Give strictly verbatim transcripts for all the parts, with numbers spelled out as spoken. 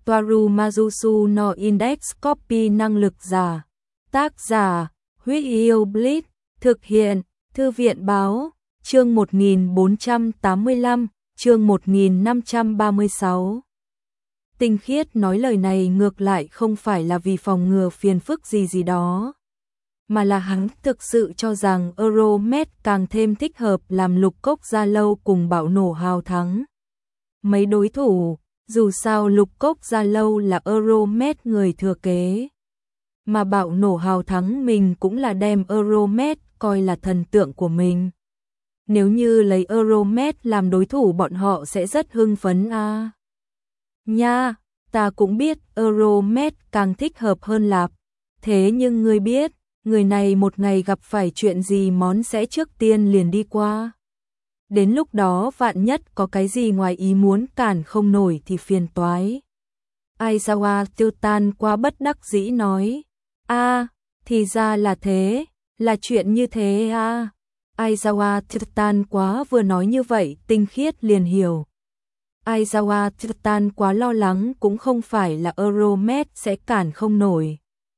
Toaru Majusu no Index Copy năng lực giả. Tác giả, Huyết Yêu Blitz, thực hiện, Thư viện Báo, chương một nghìn bốn trăm tám mươi lăm, chương một nghìn năm trăm ba mươi sáu. Tinh Khiết nói lời này ngược lại không phải là vì phòng ngừa phiền phức gì gì đó, mà là hắn thực sự cho rằng Euromed càng thêm thích hợp làm Lục Cốc Gia Lâu cùng Bạo Nổ Hào thắng mấy đối thủ. Dù sao Lục Cốc Gia Lâu là Euromed người thừa kế, mà Bạo Nổ Hào thắng mình cũng là đem Euromed coi là thần tượng của mình. Nếu như lấy Euromed làm đối thủ bọn họ sẽ rất hưng phấn a. À. Nha, ta cũng biết Euromed càng thích hợp hơn lạp. Thế nhưng ngươi biết, người này một ngày gặp phải chuyện gì món sẽ trước tiên liền đi qua. Đến lúc đó vạn nhất có cái gì ngoài ý muốn cản không nổi thì phiền toái. Aizawa tiêu tan qua bất đắc dĩ nói. A, à, thì ra là thế, là chuyện như thế à. Aizawa tiêu tan quá vừa nói như vậy Tinh Khiết liền hiểu. Aizawa tiêu tan quá lo lắng cũng không phải là Euromed sẽ cản không nổi,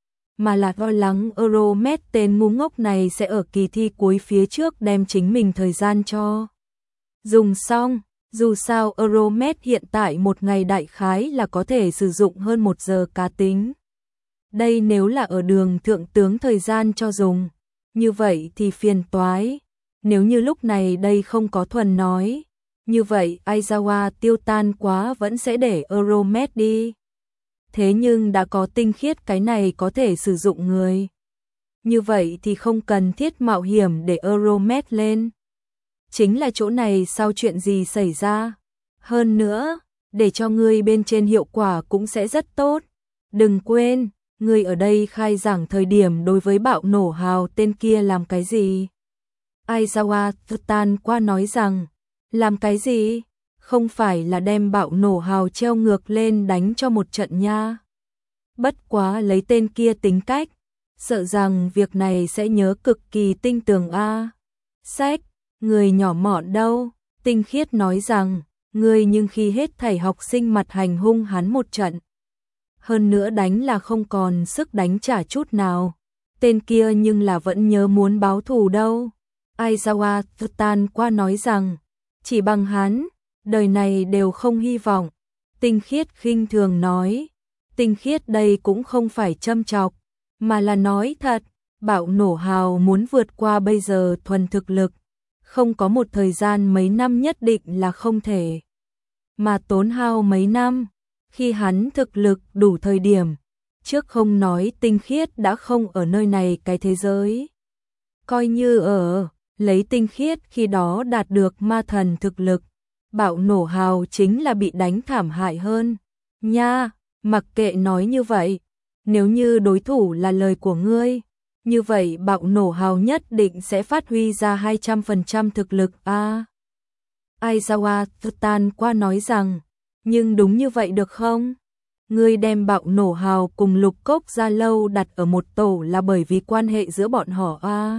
mà là lo lắng Euromed tên ngu ngốc này sẽ ở kỳ thi cuối phía trước đem chính mình thời gian cho dùng xong. Dù sao Euromed hiện tại một ngày đại khái là có thể sử dụng hơn một giờ cá tính. Đây nếu là ở đường thượng tướng thời gian cho dùng, như vậy thì phiền toái. Nếu như lúc này đây không có thuần nói, như vậy Aizawa tiêu tan quá vẫn sẽ để Euromed đi. Thế nhưng đã có Tinh Khiết cái này có thể sử dụng người, như vậy thì không cần thiết mạo hiểm để Euromed lên. Chính là chỗ này sao chuyện gì xảy ra. Hơn nữa, để cho ngươi bên trên hiệu quả cũng sẽ rất tốt. Đừng quên, ngươi ở đây khai giảng thời điểm đối với Bạo Nổ Hào tên kia làm cái gì? Aizawa tan qua nói rằng, làm cái gì? Không phải là đem Bạo Nổ Hào treo ngược lên đánh cho một trận nha. Bất quá lấy tên kia tính cách, sợ rằng việc này sẽ nhớ cực kỳ tinh tường a. Sách, người nhỏ mọn đâu? Tinh Khiết nói rằng, ngươi nhưng khi hết thảy học sinh mặt hành hung hắn một trận, hơn nữa đánh là không còn sức đánh trả chút nào. Tên kia nhưng là vẫn nhớ muốn báo thù đâu. Aizawa tan qua nói rằng, chỉ bằng hắn, đời này đều không hy vọng. Tinh Khiết khinh thường nói. Tinh Khiết đây cũng không phải châm chọc, mà là nói thật. Bạo Nổ Hào muốn vượt qua bây giờ thuần thực lực, không có một thời gian mấy năm nhất định là không thể, mà tốn hao mấy năm. Khi hắn thực lực đủ thời điểm, trước không nói Tinh Khiết đã không ở nơi này cái thế giới, coi như ở, lấy Tinh Khiết khi đó đạt được ma thần thực lực, Bạo Nổ Hào chính là bị đánh thảm hại hơn. Nha, mặc kệ nói như vậy, nếu như đối thủ là lời của ngươi, như vậy Bạo Nổ Hào nhất định sẽ phát huy ra hai trăm phần trăm thực lực a. À, Aizawa tan qua nói rằng, nhưng đúng như vậy được không? Ngươi đem Bạo Nổ Hào cùng Lục Cốc Gia Lâu đặt ở một tổ là bởi vì quan hệ giữa bọn họ a. À,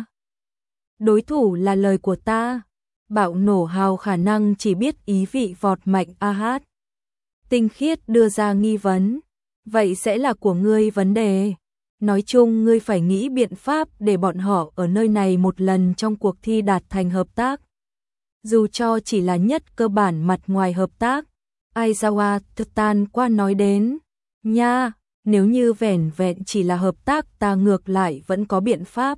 đối thủ là lời của ta. Bạo Nổ Hào khả năng chỉ biết ý vị vọt mạnh a hát. Tinh Khiết đưa ra nghi vấn, vậy sẽ là của ngươi vấn đề. Nói chung ngươi phải nghĩ biện pháp để bọn họ ở nơi này một lần trong cuộc thi đạt thành hợp tác. Dù cho chỉ là nhất cơ bản mặt ngoài hợp tác. Aizawa tan qua nói đến. Nha, nếu như vẻn vẹn chỉ là hợp tác ta ngược lại vẫn có biện pháp.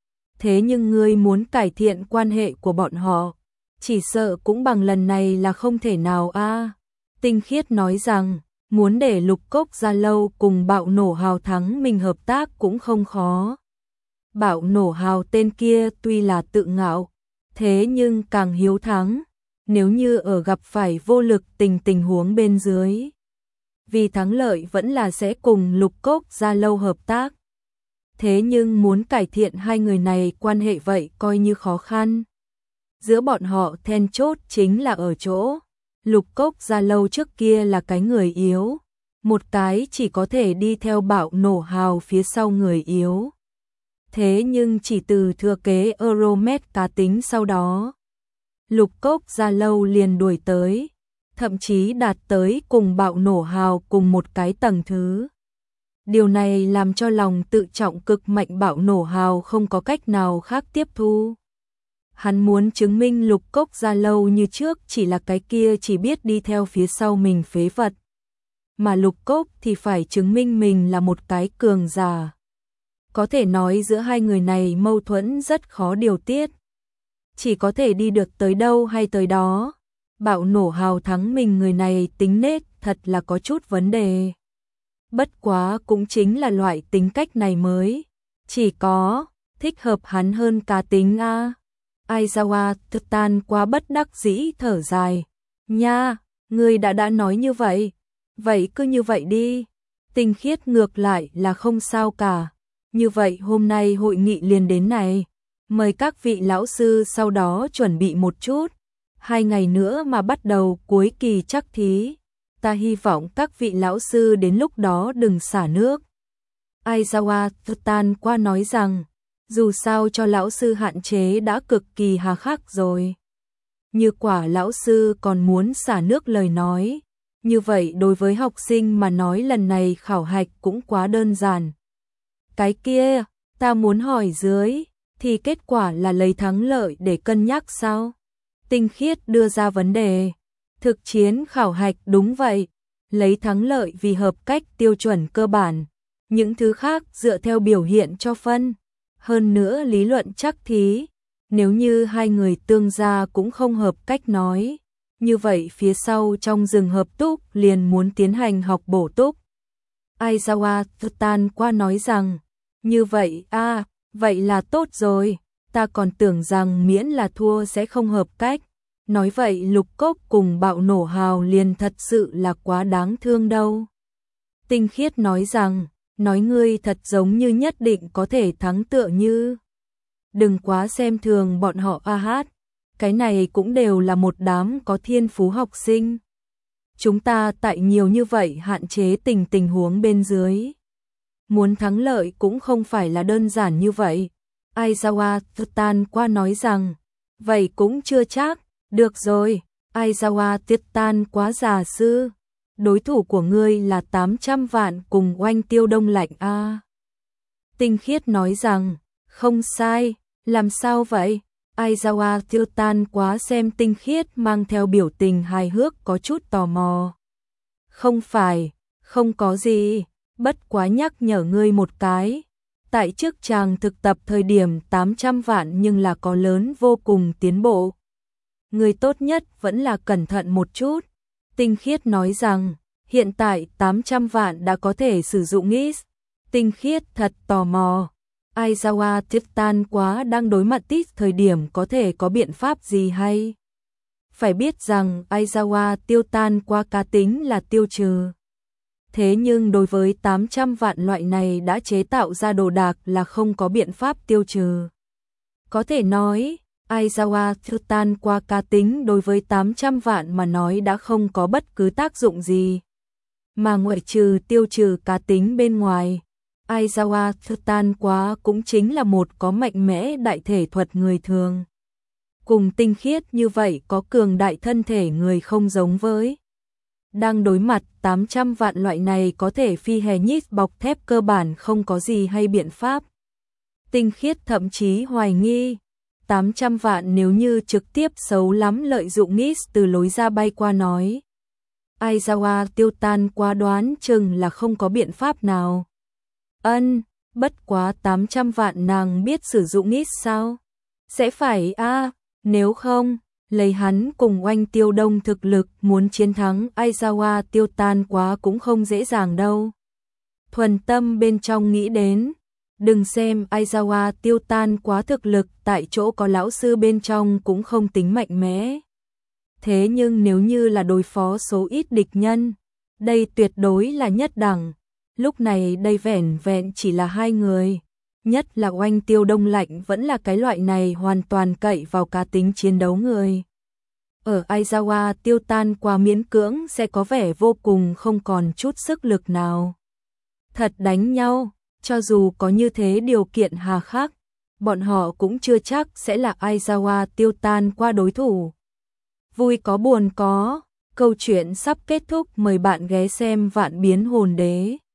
Thế nhưng ngươi muốn cải thiện quan hệ của bọn họ, chỉ sợ cũng bằng lần này là không thể nào a. À, Tinh Khiết nói rằng, muốn để Lục Cốc Gia Lâu cùng Bạo Nổ Hào thắng mình hợp tác cũng không khó. Bạo Nổ Hào tên kia tuy là tự ngạo, thế nhưng càng hiếu thắng. Nếu như ở gặp phải vô lực tình tình huống bên dưới, vì thắng lợi vẫn là sẽ cùng Lục Cốc Gia Lâu hợp tác. Thế nhưng muốn cải thiện hai người này quan hệ vậy coi như khó khăn. Giữa bọn họ then chốt chính là ở chỗ Lục Cốc Gia Lâu trước kia là cái người yếu, một cái chỉ có thể đi theo Bạo Nổ Hào phía sau người yếu. Thế nhưng chỉ từ thừa kế Euromed cá tính sau đó, Lục Cốc Gia Lâu liền đuổi tới. thậm chí đạt tới cùng bạo nổ hào cùng một cái tầng thứ. Điều này làm cho lòng tự trọng cực mạnh bạo nổ hào không có cách nào khác tiếp thu. Hắn muốn chứng minh Lục Cốc Gia Lâu như trước chỉ là cái kia chỉ biết đi theo phía sau mình phế vật. Mà Lục Cốc thì phải chứng minh mình là một cái cường giả. Có thể nói giữa hai người này mâu thuẫn rất khó điều tiết. Chỉ có thể đi được tới đâu hay tới đó. Bạo nổ hào thắng mình người này tính nết thật là có chút vấn đề. Bất quá cũng chính là loại tính cách này mới. Chỉ có thích hợp hắn hơn cá tính a. Aizawa Tan quá bất đắc dĩ thở dài. Nha, ngươi đã đã nói như vậy. Vậy cứ như vậy đi. Tinh Khiết ngược lại là không sao cả. Như vậy hôm nay hội nghị liền đến này. Mời các vị lão sư sau đó chuẩn bị một chút. Hai ngày nữa mà bắt đầu cuối kỳ chắc thí. Ta hy vọng các vị lão sư đến lúc đó đừng xả nước. Aizawa Tan qua nói rằng, dù sao cho lão sư hạn chế đã cực kỳ hà khắc rồi. Như quả lão sư còn muốn xả nước lời nói. Như vậy đối với học sinh mà nói lần này khảo hạch cũng quá đơn giản. Cái kia, ta muốn hỏi dưới, thì kết quả là lấy thắng lợi để cân nhắc sao? Tinh Khiết đưa ra vấn đề. Thực chiến khảo hạch đúng vậy, lấy thắng lợi vì hợp cách tiêu chuẩn cơ bản, những thứ khác dựa theo biểu hiện cho phân. Hơn nữa lý luận chắc thí, nếu như hai người tương gia cũng không hợp cách nói, như vậy phía sau trong rừng hợp túc liền muốn tiến hành học bổ túc. Aizawa Tan qua nói rằng, như vậy a à, vậy là tốt rồi, ta còn tưởng rằng miễn là thua sẽ không hợp cách. Nói vậy Lục Cốc cùng bạo nổ hào liền thật sự là quá đáng thương đâu. Tinh Khiết nói rằng, nói ngươi thật giống như nhất định có thể thắng tựa như. Đừng quá xem thường bọn họ a hát, cái này cũng đều là một đám có thiên phú học sinh. Chúng ta tại nhiều như vậy hạn chế tình tình huống bên dưới. Muốn thắng lợi cũng không phải là đơn giản như vậy. Aizawa Tan qua nói rằng, vậy cũng chưa chắc. Được rồi, Aizawa Tan quá già sư. Đối thủ của ngươi là tám trăm vạn cùng Oanh Tiêu Đông Lạnh a. Tinh Khiết nói rằng, không sai, làm sao vậy? Aizawa Tan quá xem Tinh Khiết mang theo biểu tình hài hước có chút tò mò. Không phải, không có gì, bất quá nhắc nhở ngươi một cái. Tại trước chàng thực tập thời điểm tám trăm vạn nhưng là có lớn vô cùng tiến bộ. Người tốt nhất vẫn là cẩn thận một chút. Tinh Khiết nói rằng, hiện tại tám trăm vạn đã có thể sử dụng Ngis. Tinh Khiết thật tò mò. Aizawa Tan quá đang đối mặt tít thời điểm có thể có biện pháp gì hay? Phải biết rằng Aizawa Tiêu Tan quá cá tính là tiêu trừ. Thế nhưng đối với tám trăm vạn loại này đã chế tạo ra đồ đạc là không có biện pháp tiêu trừ. Có thể nói, Aizawa Tan qua cá tính đối với tám trăm vạn mà nói đã không có bất cứ tác dụng gì. Mà ngoại trừ tiêu trừ cá tính bên ngoài, Aizawa Tan quá cũng chính là một có mạnh mẽ đại thể thuật người thường. Cùng Tinh Khiết như vậy có cường đại thân thể người không giống với. Đang đối mặt tám trăm vạn loại này có thể phi hề nhít bọc thép cơ bản không có gì hay biện pháp. Tinh Khiết thậm chí hoài nghi. tám trăm vạn nếu như trực tiếp xấu lắm lợi dụng Nis từ lối ra bay qua nói. Aizawa Tiêu Tan quá đoán chừng là không có biện pháp nào. Ân, bất quá tám trăm vạn nàng biết sử dụng Nis sao? Sẽ phải a à, nếu không, lấy hắn cùng Oanh Tiêu Đông thực lực muốn chiến thắng Aizawa Tiêu Tan quá cũng không dễ dàng đâu. Thuần tâm bên trong nghĩ đến. Đừng xem Aizawa Tiêu Tan quá thực lực tại chỗ có lão sư bên trong cũng không tính mạnh mẽ. Thế nhưng nếu như là đối phó số ít địch nhân, đây tuyệt đối là nhất đẳng. Lúc này đây vẻn vẹn chỉ là hai người. Nhất là Oanh Tiêu Đông Lạnh vẫn là cái loại này hoàn toàn cậy vào cá tính chiến đấu người. Ở Aizawa Tiêu Tan quá miễn cưỡng sẽ có vẻ vô cùng không còn chút sức lực nào. Thật đánh nhau. Cho dù có như thế điều kiện hà khắc, bọn họ cũng chưa chắc sẽ là Aizawa Tiêu Tan qua đối thủ. Vui có buồn có, Câu chuyện sắp kết thúc, mời bạn ghé xem Vạn Biến Hồn Đế.